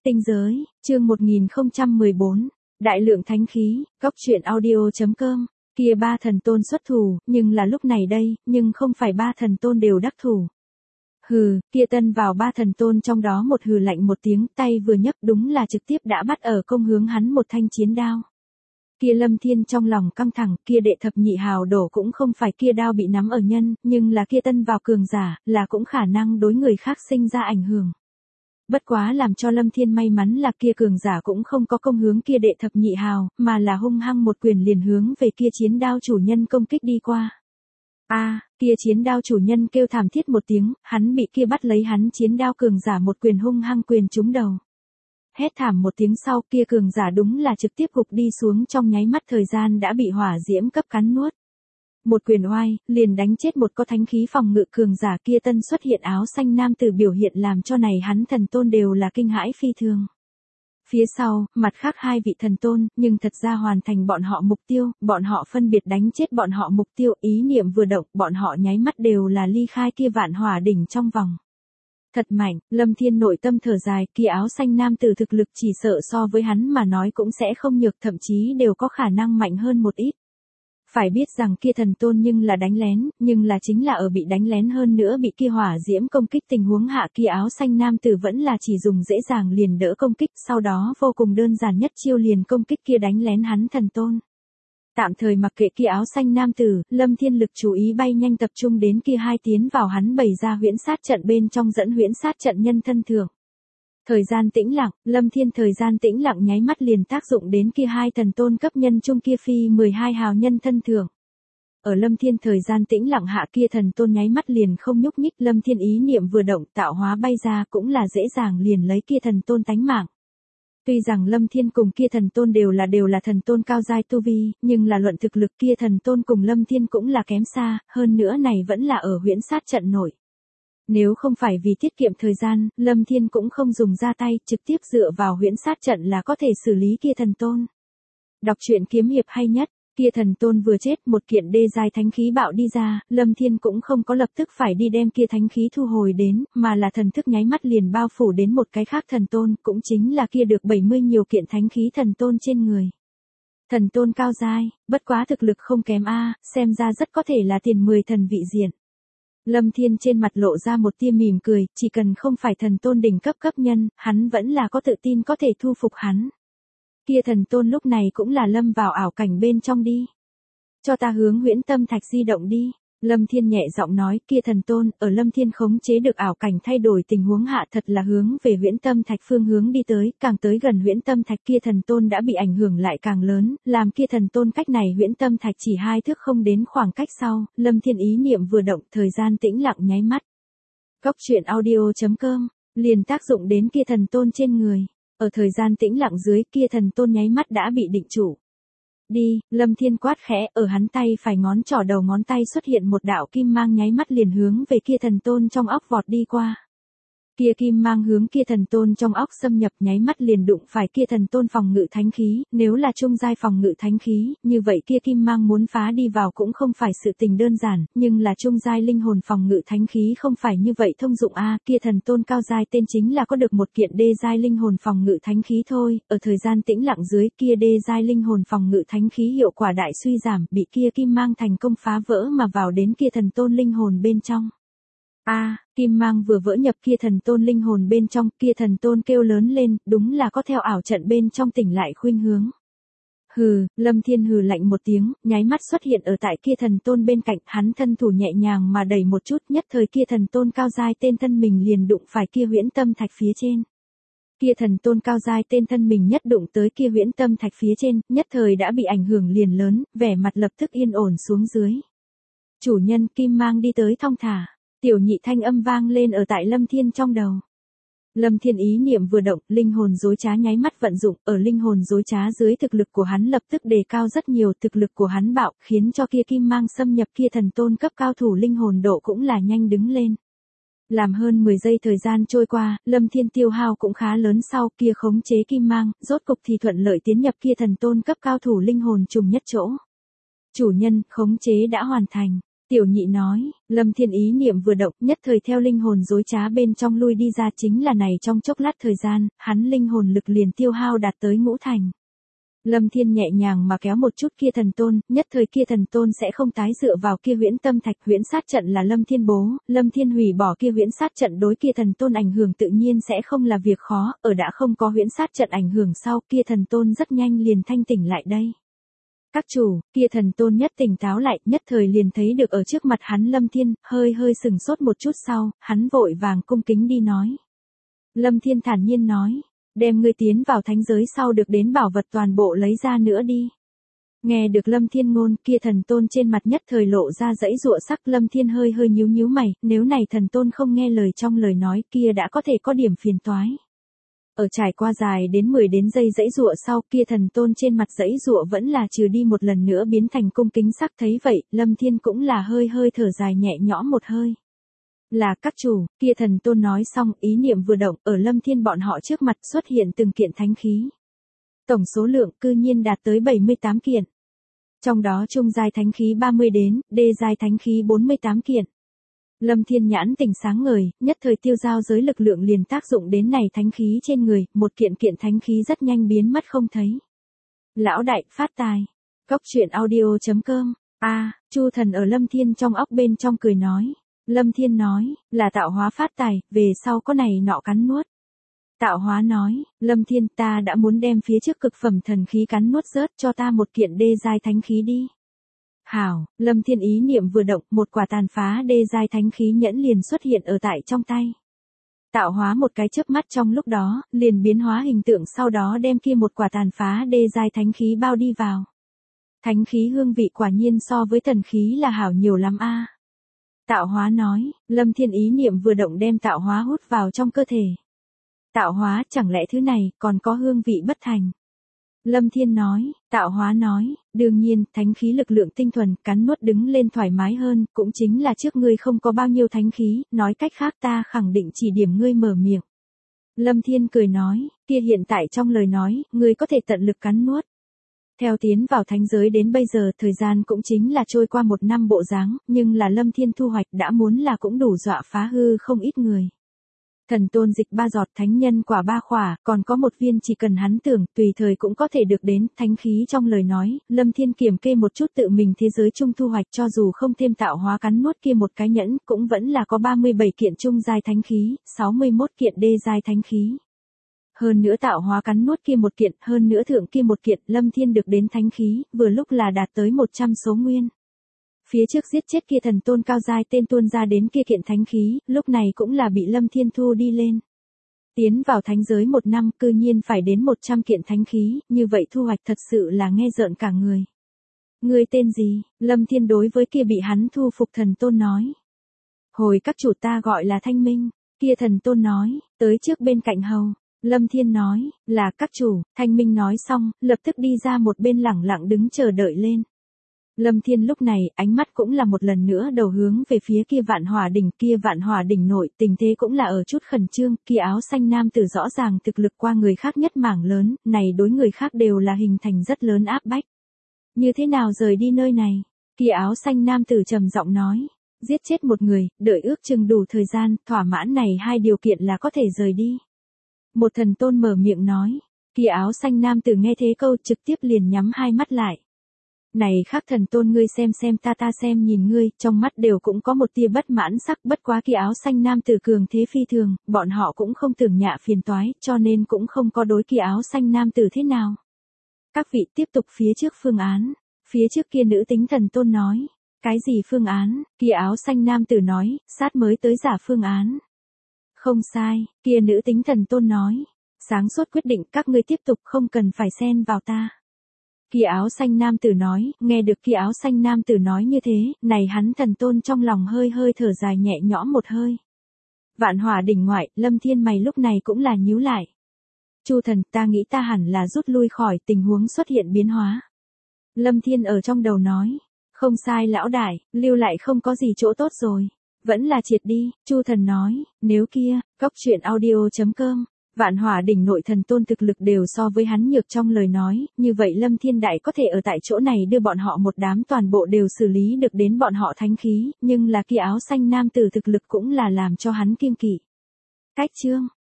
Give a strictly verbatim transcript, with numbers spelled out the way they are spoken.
Tinh giới, chương một nghìn không trăm mười bốn, Đại lượng thánh khí, góc truyện audio.com, kia ba thần tôn xuất thủ, nhưng là lúc này đây, nhưng không phải ba thần tôn đều đắc thủ. Hừ, kia tân vào ba thần tôn trong đó một hừ lạnh một tiếng, tay vừa nhấc đúng là trực tiếp đã bắt ở công hướng hắn một thanh chiến đao. Kia Lâm Thiên trong lòng căng thẳng, kia đệ thập nhị hào đổ cũng không phải kia đao bị nắm ở nhân, nhưng là kia tân vào cường giả, là cũng khả năng đối người khác sinh ra ảnh hưởng. Bất quá làm cho Lâm Thiên may mắn là kia cường giả cũng không có công hướng kia đệ thập nhị hào, mà là hung hăng một quyền liền hướng về kia chiến đao chủ nhân công kích đi qua. A, à, kia chiến đao chủ nhân kêu thảm thiết một tiếng, hắn bị kia bắt lấy hắn chiến đao cường giả một quyền hung hăng quyền trúng đầu. Hét thảm một tiếng sau, kia cường giả đúng là trực tiếp gục đi xuống, trong nháy mắt thời gian đã bị hỏa diễm cấp cắn nuốt. Một quyền oai, liền đánh chết một có thánh khí phòng ngự cường giả kia. Tân xuất hiện áo xanh nam tử biểu hiện làm cho này hắn thần tôn đều là kinh hãi phi thường. Phía sau, mặt khác hai vị thần tôn, nhưng thật ra hoàn thành bọn họ mục tiêu, bọn họ phân biệt đánh chết bọn họ mục tiêu, ý niệm vừa động, bọn họ nháy mắt đều là ly khai kia vạn hỏa đỉnh trong vòng. Thật mạnh, Lâm Thiên nội tâm thở dài, kia áo xanh nam tử thực lực chỉ sợ so với hắn mà nói cũng sẽ không nhược, thậm chí đều có khả năng mạnh hơn một ít. Phải biết rằng kia thần tôn nhưng là đánh lén, nhưng là chính là ở bị đánh lén hơn nữa bị kia hỏa diễm công kích tình huống hạ, kia áo xanh nam tử vẫn là chỉ dùng dễ dàng liền đỡ công kích, sau đó vô cùng đơn giản nhất chiêu liền công kích kia đánh lén hắn thần tôn. Tạm thời mặc kệ kia áo xanh nam tử, Lâm Thiên lực chú ý bay nhanh tập trung đến kia hai tiến vào hắn bày ra huyễn sát trận bên trong dẫn huyễn sát trận nhân thân thượng. Thời gian tĩnh lặng, Lâm Thiên thời gian tĩnh lặng nháy mắt liền tác dụng đến kia hai thần tôn cấp nhân trung kia phi mười hai hào nhân thân thượng. Ở Lâm Thiên thời gian tĩnh lặng hạ, kia thần tôn nháy mắt liền không nhúc nhích, Lâm Thiên ý niệm vừa động tạo hóa bay ra cũng là dễ dàng liền lấy kia thần tôn tánh mạng. Tuy rằng Lâm Thiên cùng kia thần tôn đều là đều là thần tôn cao giai tu vi, nhưng là luận thực lực kia thần tôn cùng Lâm Thiên cũng là kém xa, hơn nữa này vẫn là ở huyễn sát trận nội. Nếu không phải vì tiết kiệm thời gian, Lâm Thiên cũng không dùng ra tay, trực tiếp dựa vào huyễn sát trận là có thể xử lý kia thần tôn. Đọc truyện kiếm hiệp hay nhất, kia thần tôn vừa chết, một kiện đê giai thánh khí bạo đi ra, Lâm Thiên cũng không có lập tức phải đi đem kia thánh khí thu hồi đến, mà là thần thức nháy mắt liền bao phủ đến một cái khác thần tôn, cũng chính là kia được bảy mươi nhiều kiện thánh khí thần tôn trên người. Thần tôn cao giai, bất quá thực lực không kém a, xem ra rất có thể là tiền mười thần vị diện. Lâm Thiên trên mặt lộ ra một tia mỉm cười, chỉ cần không phải thần tôn đỉnh cấp cấp nhân, hắn vẫn là có tự tin có thể thu phục hắn. Kia thần tôn lúc này cũng là lâm vào ảo cảnh bên trong đi. Cho ta hướng huyễn tâm thạch di động đi. Lâm Thiên nhẹ giọng nói, kia thần tôn, ở Lâm Thiên khống chế được ảo cảnh thay đổi tình huống hạ thật là hướng về huyễn tâm thạch phương hướng đi tới, càng tới gần huyễn tâm thạch kia thần tôn đã bị ảnh hưởng lại càng lớn, làm kia thần tôn cách này huyễn tâm thạch chỉ hai thước không đến khoảng cách sau, Lâm Thiên ý niệm vừa động, thời gian tĩnh lặng nháy mắt. Góc truyện audio.com, liền tác dụng đến kia thần tôn trên người, ở thời gian tĩnh lặng dưới kia thần tôn nháy mắt đã bị định chủ. Đi, Lâm Thiên quát khẽ, ở hắn tay phải ngón trỏ đầu ngón tay xuất hiện một đạo kim mang nháy mắt liền hướng về kia thần tôn trong óc vọt đi qua. Kia kim mang hướng kia thần tôn trong óc xâm nhập nháy mắt liền đụng phải kia thần tôn phòng ngự thánh khí, nếu là trung giai phòng ngự thánh khí, như vậy kia kim mang muốn phá đi vào cũng không phải sự tình đơn giản, nhưng là trung giai linh hồn phòng ngự thánh khí không phải như vậy thông dụng a, kia thần tôn cao giai tên chính là có được một kiện đê giai linh hồn phòng ngự thánh khí thôi, ở thời gian tĩnh lặng dưới kia đê giai linh hồn phòng ngự thánh khí hiệu quả đại suy giảm, bị kia kim mang thành công phá vỡ mà vào đến kia thần tôn linh hồn bên trong. A, à, kim mang vừa vỡ nhập kia thần tôn linh hồn bên trong, kia thần tôn kêu lớn lên, đúng là có theo ảo trận bên trong tỉnh lại khuynh hướng. Hừ, Lâm Thiên hừ lạnh một tiếng, nháy mắt xuất hiện ở tại kia thần tôn bên cạnh, hắn thân thủ nhẹ nhàng mà đẩy một chút, nhất thời kia thần tôn cao giai tên thân mình liền đụng phải kia huyễn tâm thạch phía trên. Kia thần tôn cao giai tên thân mình nhất đụng tới kia huyễn tâm thạch phía trên, nhất thời đã bị ảnh hưởng liền lớn, vẻ mặt lập tức yên ổn xuống dưới. Chủ nhân kim mang đi tới thong thả. Tiểu nhị thanh âm vang lên ở tại Lâm Thiên trong đầu. Lâm Thiên ý niệm vừa động, linh hồn dối trá nháy mắt vận dụng, ở linh hồn dối trá dưới thực lực của hắn lập tức đề cao rất nhiều, thực lực của hắn bạo, khiến cho kia kim mang xâm nhập kia thần tôn cấp cao thủ linh hồn độ cũng là nhanh đứng lên. Làm hơn mười giây thời gian trôi qua, Lâm Thiên tiêu hao cũng khá lớn sau kia khống chế kim mang, rốt cục thì thuận lợi tiến nhập kia thần tôn cấp cao thủ linh hồn trùng nhất chỗ. Chủ nhân, khống chế đã hoàn thành. Tiểu nhị nói, Lâm Thiên ý niệm vừa động, nhất thời theo linh hồn dối trá bên trong lui đi ra, chính là này trong chốc lát thời gian, hắn linh hồn lực liền tiêu hao đạt tới ngũ thành. Lâm Thiên nhẹ nhàng mà kéo một chút kia thần tôn, nhất thời kia thần tôn sẽ không tái dựa vào kia huyễn tâm thạch. Huyễn sát trận là Lâm Thiên bố, Lâm Thiên hủy bỏ kia huyễn sát trận đối kia thần tôn ảnh hưởng tự nhiên sẽ không là việc khó, ở đã không có huyễn sát trận ảnh hưởng sau, kia thần tôn rất nhanh liền thanh tỉnh lại đây. Các chủ, kia thần tôn nhất tỉnh táo lại, nhất thời liền thấy được ở trước mặt hắn Lâm Thiên, hơi hơi sừng sốt một chút sau, hắn vội vàng cung kính đi nói. Lâm Thiên thản nhiên nói, đem ngươi tiến vào thánh giới sau được đến bảo vật toàn bộ lấy ra nữa đi. Nghe được Lâm Thiên ngôn, kia thần tôn trên mặt nhất thời lộ ra dãy dụa sắc. Lâm Thiên hơi hơi nhíu nhíu mày, nếu này thần tôn không nghe lời trong lời nói kia đã có thể có điểm phiền toái. Ở trải qua dài đến mười đến giây dãy dụa sau, kia thần tôn trên mặt dãy dụa vẫn là trừ đi một lần nữa biến thành cung kính sắc. Thấy vậy, Lâm Thiên cũng là hơi hơi thở dài nhẹ nhõm một hơi. Là các chủ, kia thần tôn nói xong, ý niệm vừa động, ở Lâm Thiên bọn họ trước mặt xuất hiện từng kiện thánh khí. Tổng số lượng cư nhiên đạt tới bảy mươi tám kiện. Trong đó trung giai thánh khí ba mươi đến, đê giai thánh khí bốn mươi tám kiện. Lâm Thiên nhãn tỉnh sáng ngời, nhất thời tiêu giao giới lực lượng liền tác dụng đến này thánh khí trên người, một kiện kiện thánh khí rất nhanh biến mất không thấy. Lão đại, phát tài. Cốc truyện audio chấm com. A, Chu Thần ở Lâm Thiên trong óc bên trong cười nói. Lâm Thiên nói, là tạo hóa phát tài, về sau có này nọ cắn nuốt. Tạo hóa nói, Lâm Thiên ta đã muốn đem phía trước cực phẩm thần khí cắn nuốt rớt, cho ta một kiện đê giai thánh khí đi. Hảo, Lâm Thiên ý niệm vừa động, một quả tàn phá đê giai thánh khí nhẫn liền xuất hiện ở tại trong tay. Tạo hóa một cái chớp mắt trong lúc đó, liền biến hóa hình tượng, sau đó đem kia một quả tàn phá đê giai thánh khí bao đi vào. Thánh khí hương vị quả nhiên so với thần khí là hảo nhiều lắm a. Tạo hóa nói, Lâm Thiên ý niệm vừa động đem tạo hóa hút vào trong cơ thể. Tạo hóa, chẳng lẽ thứ này còn có hương vị bất thành? Lâm Thiên nói, tạo hóa nói, đương nhiên, thánh khí lực lượng tinh thuần, cắn nuốt đứng lên thoải mái hơn, cũng chính là trước ngươi không có bao nhiêu thánh khí, nói cách khác ta khẳng định chỉ điểm ngươi mở miệng. Lâm Thiên cười nói, kia hiện tại trong lời nói, ngươi có thể tận lực cắn nuốt. Theo tiến vào thánh giới đến bây giờ, thời gian cũng chính là trôi qua một năm bộ dáng, nhưng là Lâm Thiên thu hoạch đã muốn là cũng đủ dọa phá hư không ít người. Thần tôn dịch ba giọt, thánh nhân quả ba khỏa, còn có một viên chỉ cần hắn tưởng, tùy thời cũng có thể được đến. Thánh khí trong lời nói, Lâm Thiên kiểm kê một chút tự mình thế giới chung thu hoạch, cho dù không thêm tạo hóa cắn nuốt kia một cái nhẫn, cũng vẫn là có ba mươi bảy kiện trung giai thánh khí, sáu mươi mốt kiện đê giai thánh khí. Hơn nữa tạo hóa cắn nuốt kia một kiện, hơn nữa thượng kia một kiện, Lâm Thiên được đến thánh khí, vừa lúc là đạt tới một trăm số nguyên. Phía trước giết chết kia thần tôn cao giai tên tuôn ra đến kia kiện thánh khí, lúc này cũng là bị Lâm Thiên thu đi lên. Tiến vào thánh giới một năm, cư nhiên phải đến một trăm kiện thánh khí, như vậy thu hoạch thật sự là nghe rợn cả người. Ngươi tên gì? Lâm Thiên đối với kia bị hắn thu phục thần tôn nói. Hồi các chủ ta gọi là Thanh Minh, kia thần tôn nói, tới trước bên cạnh hầu. Lâm Thiên nói, là các chủ. Thanh Minh nói xong, lập tức đi ra một bên lẳng lặng đứng chờ đợi lên. Lâm Thiên lúc này, ánh mắt cũng là một lần nữa đầu hướng về phía kia vạn hỏa đỉnh, kia vạn hỏa đỉnh nội, tình thế cũng là ở chút khẩn trương, kia áo xanh nam tử rõ ràng thực lực qua người khác nhất mảng lớn, này đối người khác đều là hình thành rất lớn áp bách. Như thế nào rời đi nơi này? Kia áo xanh nam tử trầm giọng nói, giết chết một người, đợi ước chừng đủ thời gian, thỏa mãn này hai điều kiện là có thể rời đi. Một thần tôn mở miệng nói, kia áo xanh nam tử nghe thế câu trực tiếp liền nhắm hai mắt lại. Này khác thần tôn ngươi xem xem ta ta xem nhìn ngươi, trong mắt đều cũng có một tia bất mãn sắc, bất quá kia áo xanh nam tử cường thế phi thường, bọn họ cũng không tưởng nhạ phiền toái, cho nên cũng không có đối kia áo xanh nam tử thế nào. Các vị tiếp tục phía trước phương án, phía trước kia nữ tính thần tôn nói, cái gì phương án, kia áo xanh nam tử nói, sát mới tới giả phương án. Không sai, kia nữ tính thần tôn nói, sáng suốt quyết định các ngươi tiếp tục không cần phải xen vào ta. Kia áo xanh nam tử nói, nghe được kia áo xanh nam tử nói như thế, này hắn thần tôn trong lòng hơi hơi thở dài nhẹ nhõm một hơi. Vạn hỏa đỉnh ngoại, Lâm Thiên mày lúc này cũng là nhíu lại. Chu thần, ta nghĩ ta hẳn là rút lui khỏi, tình huống xuất hiện biến hóa. Lâm Thiên ở trong đầu nói, không sai lão đại, lưu lại không có gì chỗ tốt rồi. Vẫn là triệt đi, Chu thần nói, nếu kia, cốc truyện audio chấm com. Vạn Hỏa đỉnh nội thần tôn thực lực đều so với hắn nhược trong lời nói, như vậy Lâm Thiên Đại có thể ở tại chỗ này đưa bọn họ một đám toàn bộ đều xử lý được đến bọn họ thánh khí, nhưng là kia áo xanh nam tử thực lực cũng là làm cho hắn kiêng kỵ. Cách chương